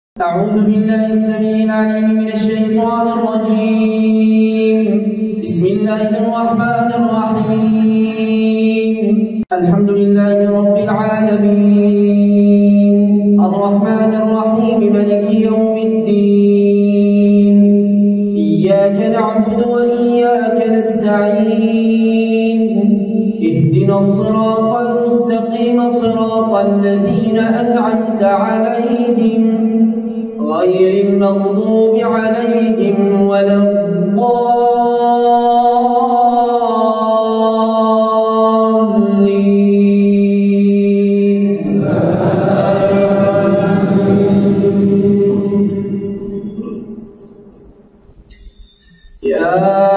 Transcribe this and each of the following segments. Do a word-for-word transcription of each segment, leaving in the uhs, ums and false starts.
أعوذ بالله السميع العليم من الشيطان الرجيم. بسم الله الرحمن الرحيم. الحمد لله رب العالمين الرحمن الرحيم مالك يوم الدين. إياك نعبد وإياك نستعين. اهدنا الصراط المستقيم صراط الذين أنعمت عليهم غير المغضوب عليهم ولا الضالين. يا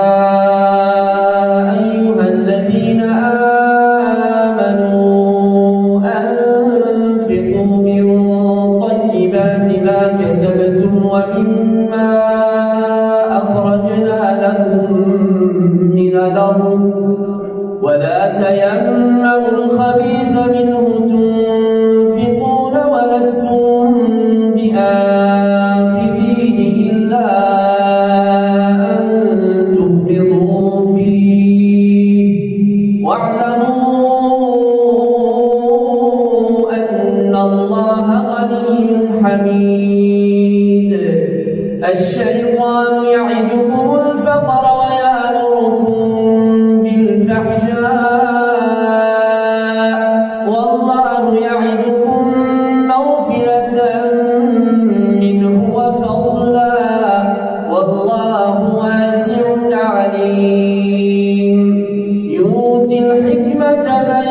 أيها الذين آمنوا أنفقوا من طيبات ما كسبتم ومما أخرجنا لكم من الأرض ولا تيمموا الخبيث منه تنفقون ولستم بآخذيه إلا أن تغمضوا فيه واعلموا أن الله غني حميد. الشيطان يعدكم الفقر ويأمركم بالفحشاء والله يعدكم مغفرة منه وفضلا والله واسع عليم. يؤتي الحكمة من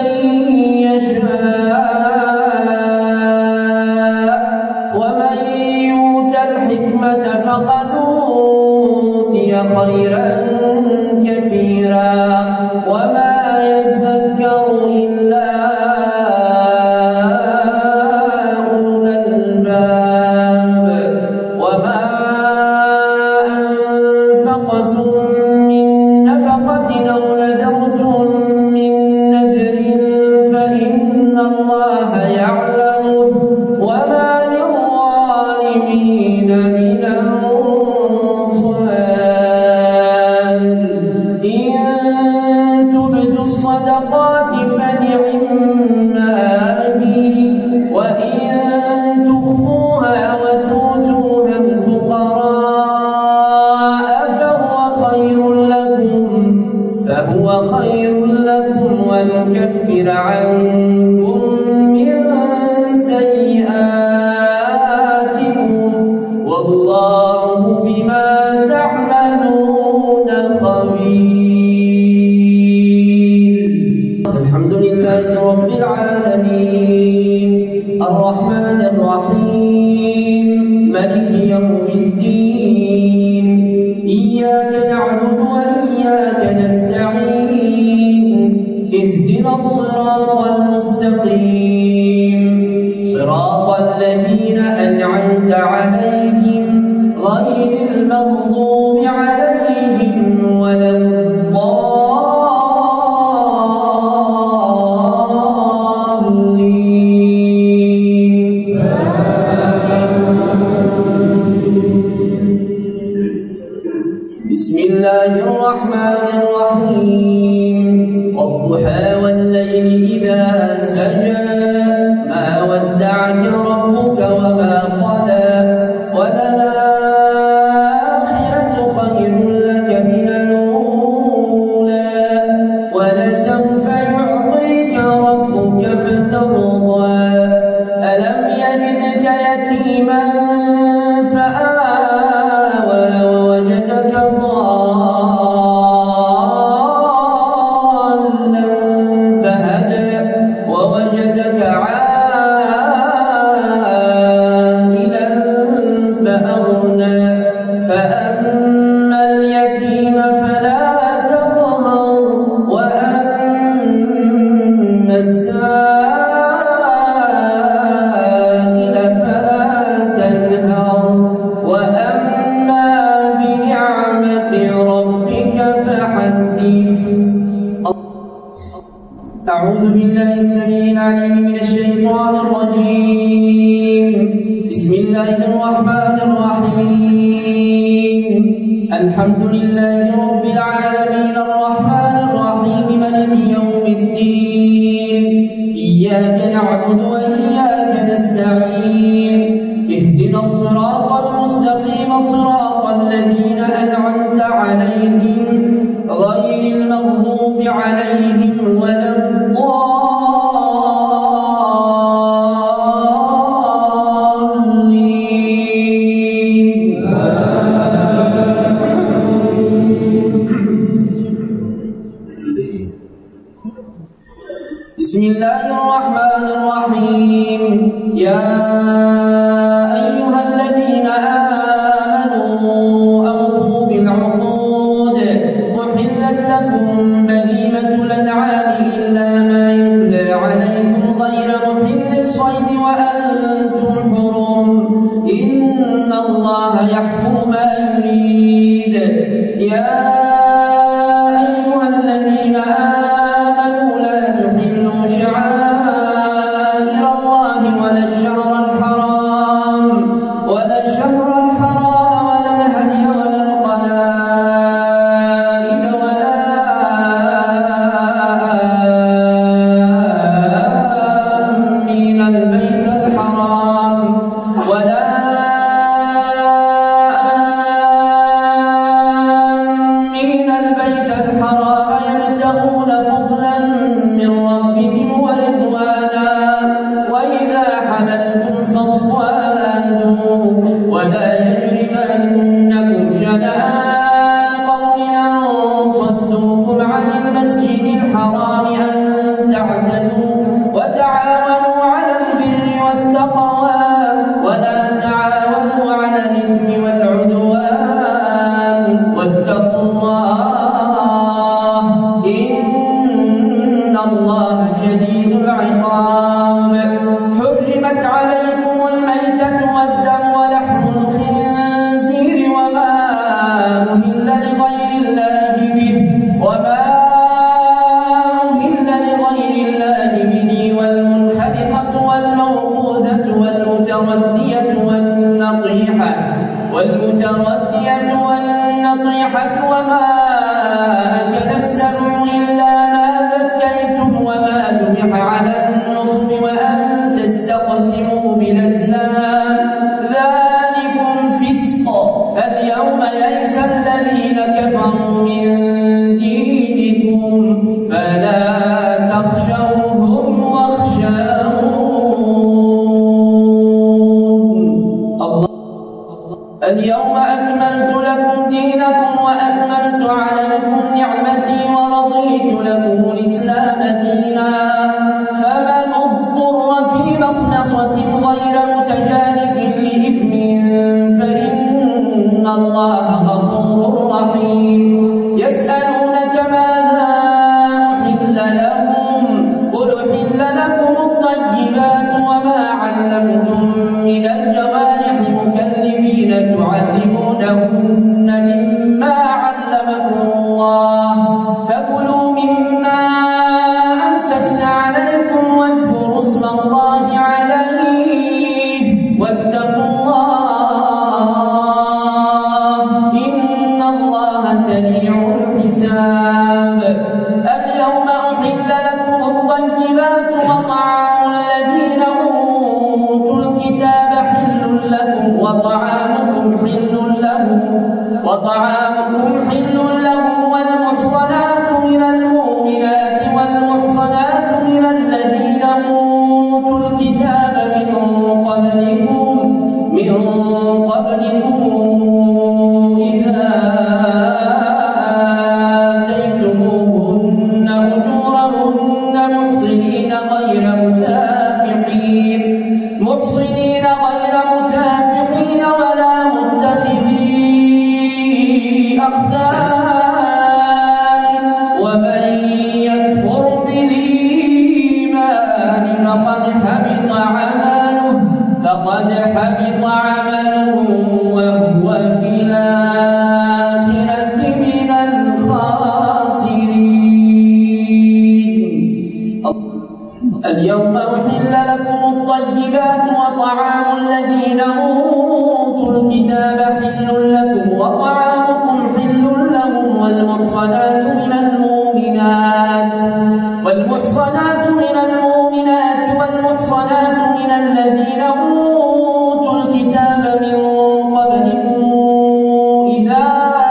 يشاء ومن يؤت الحكمة فقد أوتي خيرا كثيرا وما يذكر إلا أولو الألباب. وما أنفقتم من نفقة أو نذرتم من نذر فإن الله يعلمه وما للظالمين من أنصار. إن تبدوا الصدقات فنعما هي وإن تخفوها وتؤتوها الفقراء فهو خير لكم فهو خير لكم ونكفر عنكم من سيئاتكم والله بما تعملون خبير. الحمد لله رب العالمين الرحمن الرحيم مالك يوم الدين. إياك نعبد وإياك نستعين. اهدنا الصراط المستقيم صراط الذين أنعمت عليهم غير المغضوب عليهم ولا الضالين. بسم الله الرحمن الرحيم. والضحى والليل إذا سجى ما ودعك ربك وما قلى وللآخرة خير لك من الأولى ولسوف يعطيك ربك فترضى. ألم يجدك يتيما فآوى ووجدك ضالا فهدى ووجدك عائلا فأغنى. فأما اليتيم فلا تقهر وأما السائل فلا تنهر وأما بنعمة ربك فحدث. أعوذ بالله السميع العليم من الشيطان الرجيم. بسم الله الله الرحمن الرحيم الحمد لله رب العالمين الرحمن الرحيم مالك يوم الدين إياك نعبد وإياك نستعين اهدنا الصراط المستقيم صراط الذين أنعمت عليهم غير المغضوب عليهم ولا بسم الله الرحمن الرحيم يا أيها الذين آمنوا أوفوا بالعقود أحلت لكم بهيمة الأنعام إلا ما يتلى عليكم غير محل الصيد وأنتم حرم إن الله يحكم ما يريد يا أيها الذين آمنوا والمتردية والنطيحة وما أكل السبع إلا ما ذكيتم وما ذبح على النصب وأن تستقسموا بالأزلام ذلكم فسق اليوم يئس الذين كفروا من دينكم فلا تخشوهم اليوم أكملت لكم دينكم وأكملت عليكم نعمتي ورضيت لكم الإسلام دينا فمن اضطر في مخمصة غير متجانف لإثم فإن الله غفور رحيم يسألونك ماذا أحل لهم قل أحل لكم الطيبات وما علمتم من الجوارح مكلبين تعلمونهن مما علمكم الله فكلوا مما أمسكن عليكم واذكروا اسم الله عليه واتقوا الله إن الله سريع الحساب اليوم أحل لكم الطيبات وطعام الذين أوتوا الكتاب حل لكم وطعامكم حل لهم وطعامكم حل لهم والمحصنات من المؤمنات والمحصنات من الذين أوتوا الكتاب من قبلكم من قبلكم إذا آتيتموهن أجورهن محصنين غير مسافحين محصنين غير مسافحين ولا متخذي أخدان ومن يكفر بالإيمان فقد حبط عمله فقد حبط عمله وهو في الآخرة من الخاسرين اليوم أحل لكم الطيبات وطعام الذين أوتوا الكتاب حل لكم وطعامكم حل لهم والمحصنات من المؤمنات والمحصنات من المؤمنات والمحصنات من الذين أوتوا الكتاب من قبلكم إذا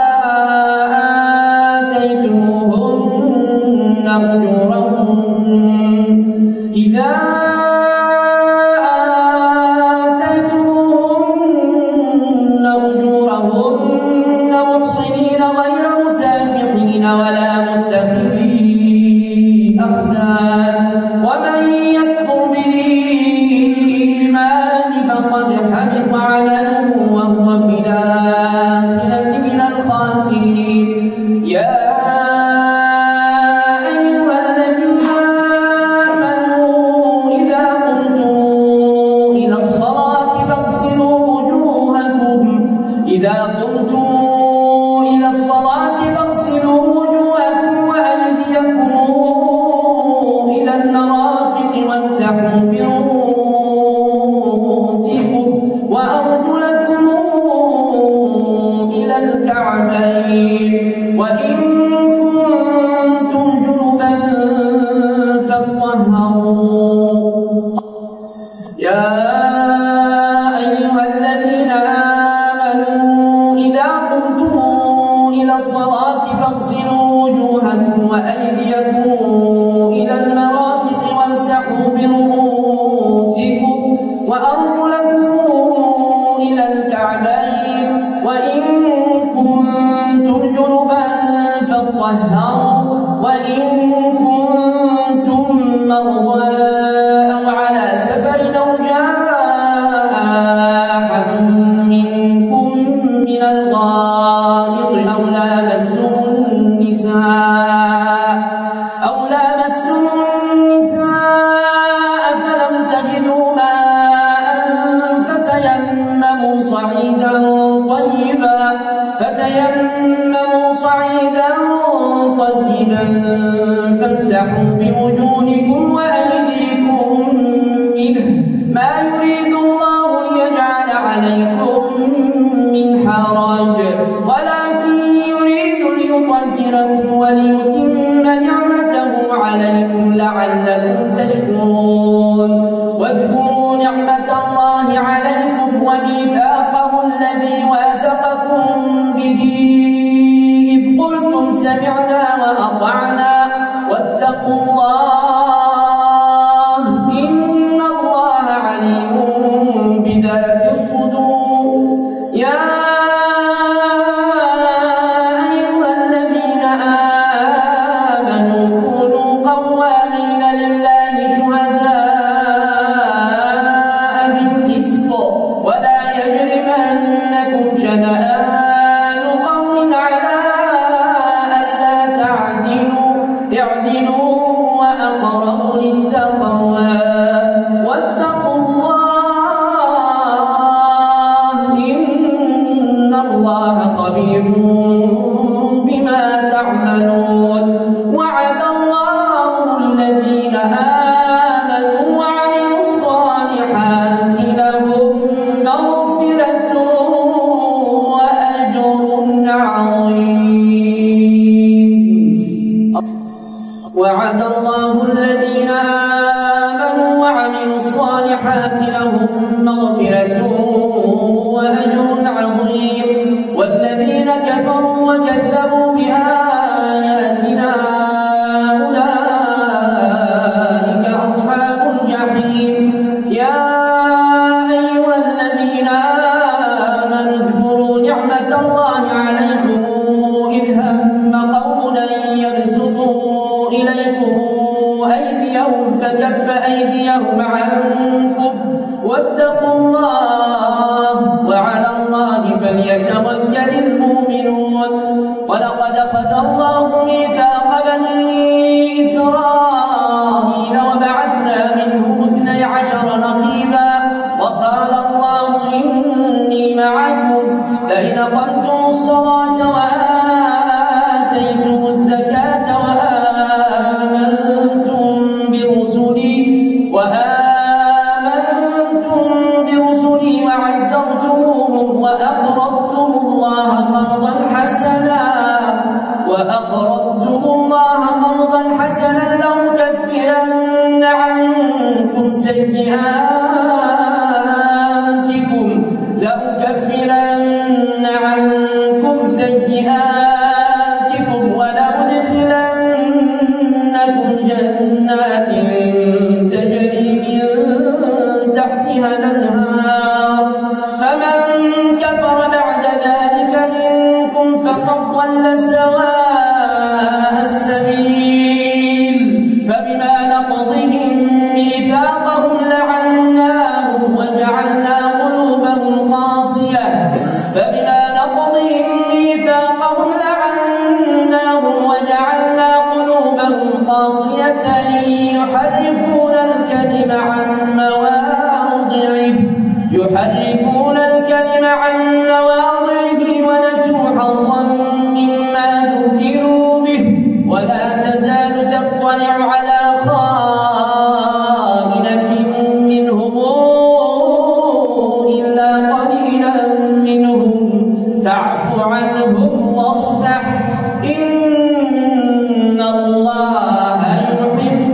آتيتموهن أجورهن إذا آتيتموهن أجورهن محصنين غير مسافحين ولا متخذي أخدان ومن يكفر بالإيمان فقد حبط عمله وهو في الآخرة من الخاسرين. يا أيها الذين آمنوا إذا قمتم إلى الصلاة فاغسلوا وجوهكم إذا قمتم إلى الصلاة فاغسلوا وجوهكم وأيديكم إلى المرافق وامسحوا برؤوسكم وأرجلكم إلى الكعبين وإن كنتم جنبا فاطهروا. يا أيها الذين آمنوا إذا قمتم إلى الصلاة فاغسلوا وجوهكم وأيديكم إلى المرافق وامسحوا برؤوسكم وأرجلكم إلى الكعبين وإن كنتم جنبا فاطهروا وإن كنتم مرضى أو على سفر أو جاء أحد منكم من الغائط أو لامستم النساء أو لامستم النساء فلم تجدوا ماء فتيمموا صعيدا طيبا فتيمموا صعيدا طيبا فامسحوا بوجوهكم وأيديكم منه ما يريد الله ليجعل عليكم من حرج ولكن يريد ليطهركم وليتم نعمته عليكم لعلكم تشكرون. واذكروا نعمة الله عليكم وميثاقه الذي واثقكم به إذ قلتم سمعنا وأطعنا واتقوا الله إن الله عليم بذات الصدور. يا أيها الذين آمنوا كونوا قوامين لله شهداء بالقسط ولا يجرمنكم شنآن قوم على ألا تعدلوا اعدلوا وأقرب للتقوى واتقوا الله إن الله خبير بما تعملون. وعد الله الذين آمنوا وعملوا الصالحات لهم مغفرة وأجر عظيم. وعد الله الذين آمنوا وعملوا الصالحات لهم مغفرة وأجر عظيم. والذين كفروا وكذبوا بآياتنا أولئك أصحاب الجحيم. يا أيها الذين آمنوا اذكروا نعمة الله عليكم إذ هم قوم أن يبسطوا إليكم أيديهم فكف أيديهم عنكم واتقوا الله وعلى الله فليتوكل المؤمنون. ولقد أخذ الله ميثاق بني إسرائيل وبعثنا منهم اثني عشر نقيبا وقال الله إني معكم لئن أقمتم الصلاة وآتيتم الزكاة وآمنتم برسلي وآمنتم برسلي وعزرتموهم وأقرضتم لأكفرن عنكم سيئاتكم ولأدخلنكم جنات تجري من تحتها الأنهار فمن كفر بعد ذلك منكم فقد ضل سواء السبيل فبما نقضهم ميثاقهم لعناهم وجعلنا قلوبهم قاسية فبما نقضهم ميثاقهم لعناهم وجعلنا قلوبهم قاسية يحرفون الكلم عن مواضعه يحرفون الكلم عن مواضعه ونسوا حظا مما ذكروا به ولا تزال تطلع على خائنة منهم إلا قليلا منهم فاعف عنهم واصفح إن الله يحب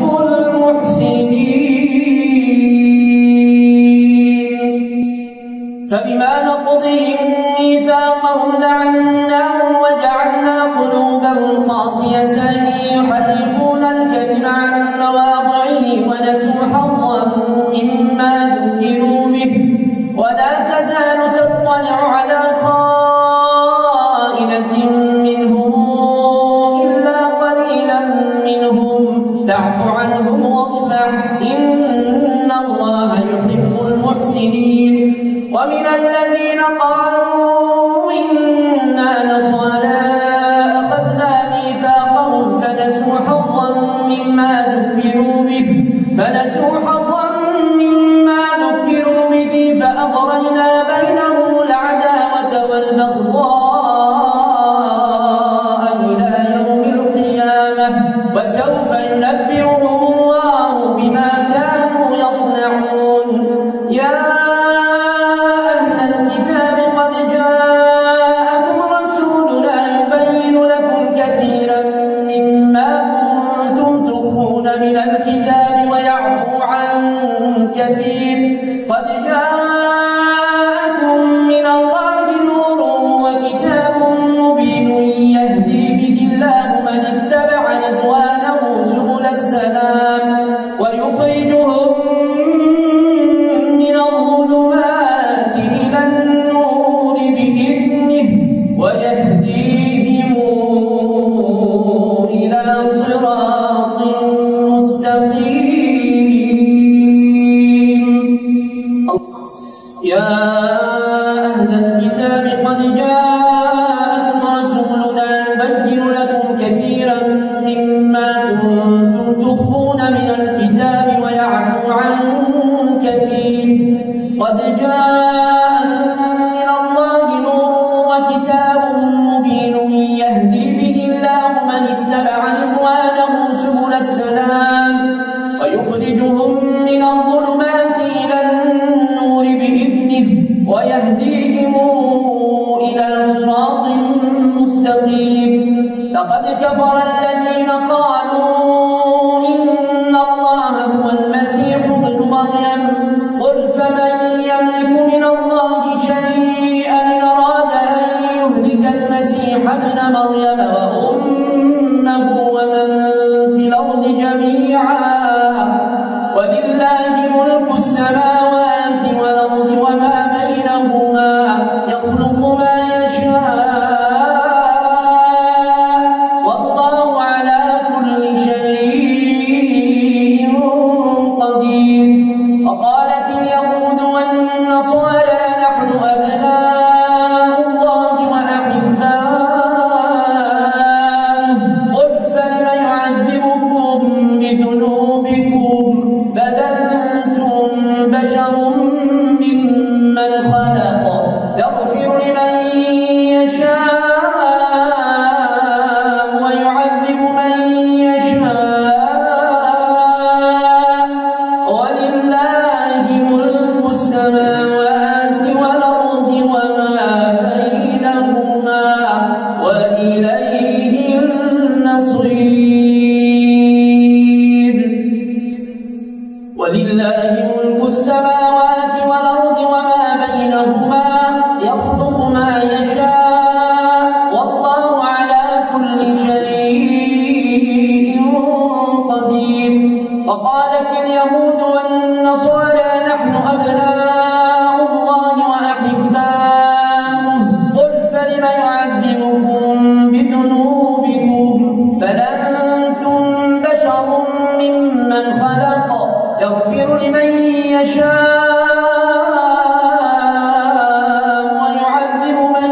المحسنين فبما نقضهم ميثاقهم لعناهم وجعلنا قلوبهم قاسية يحرفون الكلم عن مواضعه ونسوا حظا مما ذكروا به ولا تزال تطلع على خائنة منهم إلا قليلا منهم فاعف عنهم واصفح إن الله يحب المحسنين ومن الذين قالوا إنا نصارى أخذنا ميثاقهم فنسوا حظا مما ذكروا به فنسوا حظا مما ذكروا به فأغرينا بينهم العداوة والبغضاء إلى يوم القيامة وسوف ينبئهم الله بما كانوا يصنعون يا من الكتاب ويعفو عن كثير قد جاءكم من الله نور وكتاب مبين يهدي به الله من اتبع رضوانه سبل السلام ويخرجهم من الظلمات إلى النور بإذنه ويهديهم إلى صراط يا أهل الكتاب قد جاءكم رسولنا يبين لكم كثيرا مما كنتم تخفون من الكتاب ويعفو عن كثير قد جاءكم من الله نور وكتاب مبين يهدي به الله من اتبع رضوانه سبل السلام ويخرجهم من الظلمات إلى النور بإذنه ويهديهم إلى صراط مستقيم لقد كفر الذين قالوا إن الله هو المسيح ابن مريم قل فمن يملك من الله شيئا إن أراد أن يهلك المسيح ابن مريم وأمه ومن في الأرض جميعا ولله ملك السماوات والأرض وما بينهما يخلق ما يشاء والله على كل شيء قدير وقالت اليهود والنصارى نحن أبناء الله وأحباؤه قل فلم يخلق ما يشاء والله على كل شيء قدير. وقالت اليهود والنصارى نحن أبناء الله وأحباؤه قل فلم يعذبكم بذنوبكم بل أنتم بشر ممن خلق يغفر لمن يشاء ويعذب من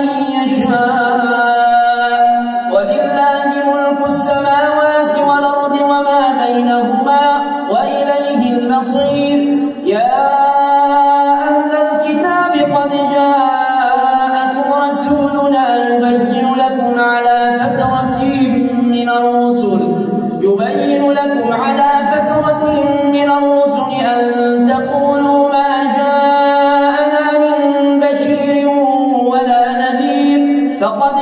يشاء ولله ملك السماوات والأرض وما بينهما وإليه المصير. يا أهل الكتاب قد جاءكم رسولنا يبين لكم على فترة من الرسل يبين لكم على فترة من الرسل أن تقولوا ما جاءنا من بشير ولا نذير فقد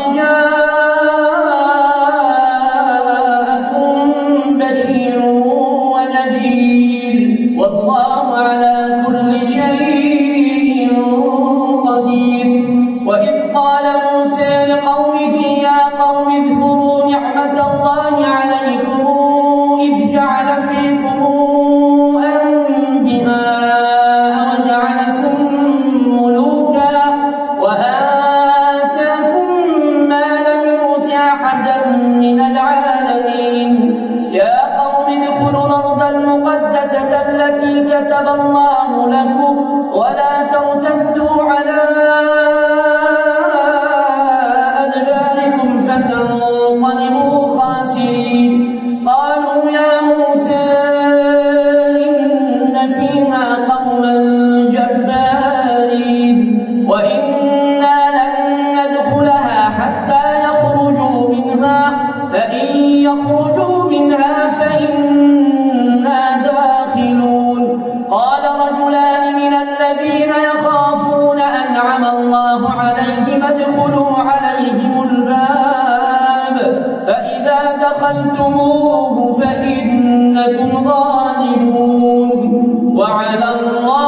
جاءكم بشير ونذير والله على كل شيء قدير. وإذ قال موسى لقومه يا قوم اذكروا نعمة الله عليكم إذ جعل فيكم أنبياء وجعلكم ملوكا وآتاكم ما لم يؤت أحدا من العالمين. يا قوم ادخلوا الأرض المقدسة التي كتب الله لكم ولا ترتدوا على أدباركم فتنقلبوا خاسرين. قالوا يا موسى إن فيها قوما جبارين وإنا لن ندخلها حتى يخرجوا منها فإن يخرجوا منها فإنا داخلون. قال رجلان من الذين يخافون أنعم الله عليهم ادخلوا عليهم الباب فإذا دخلتموه فإنكم غالبون وعلى الله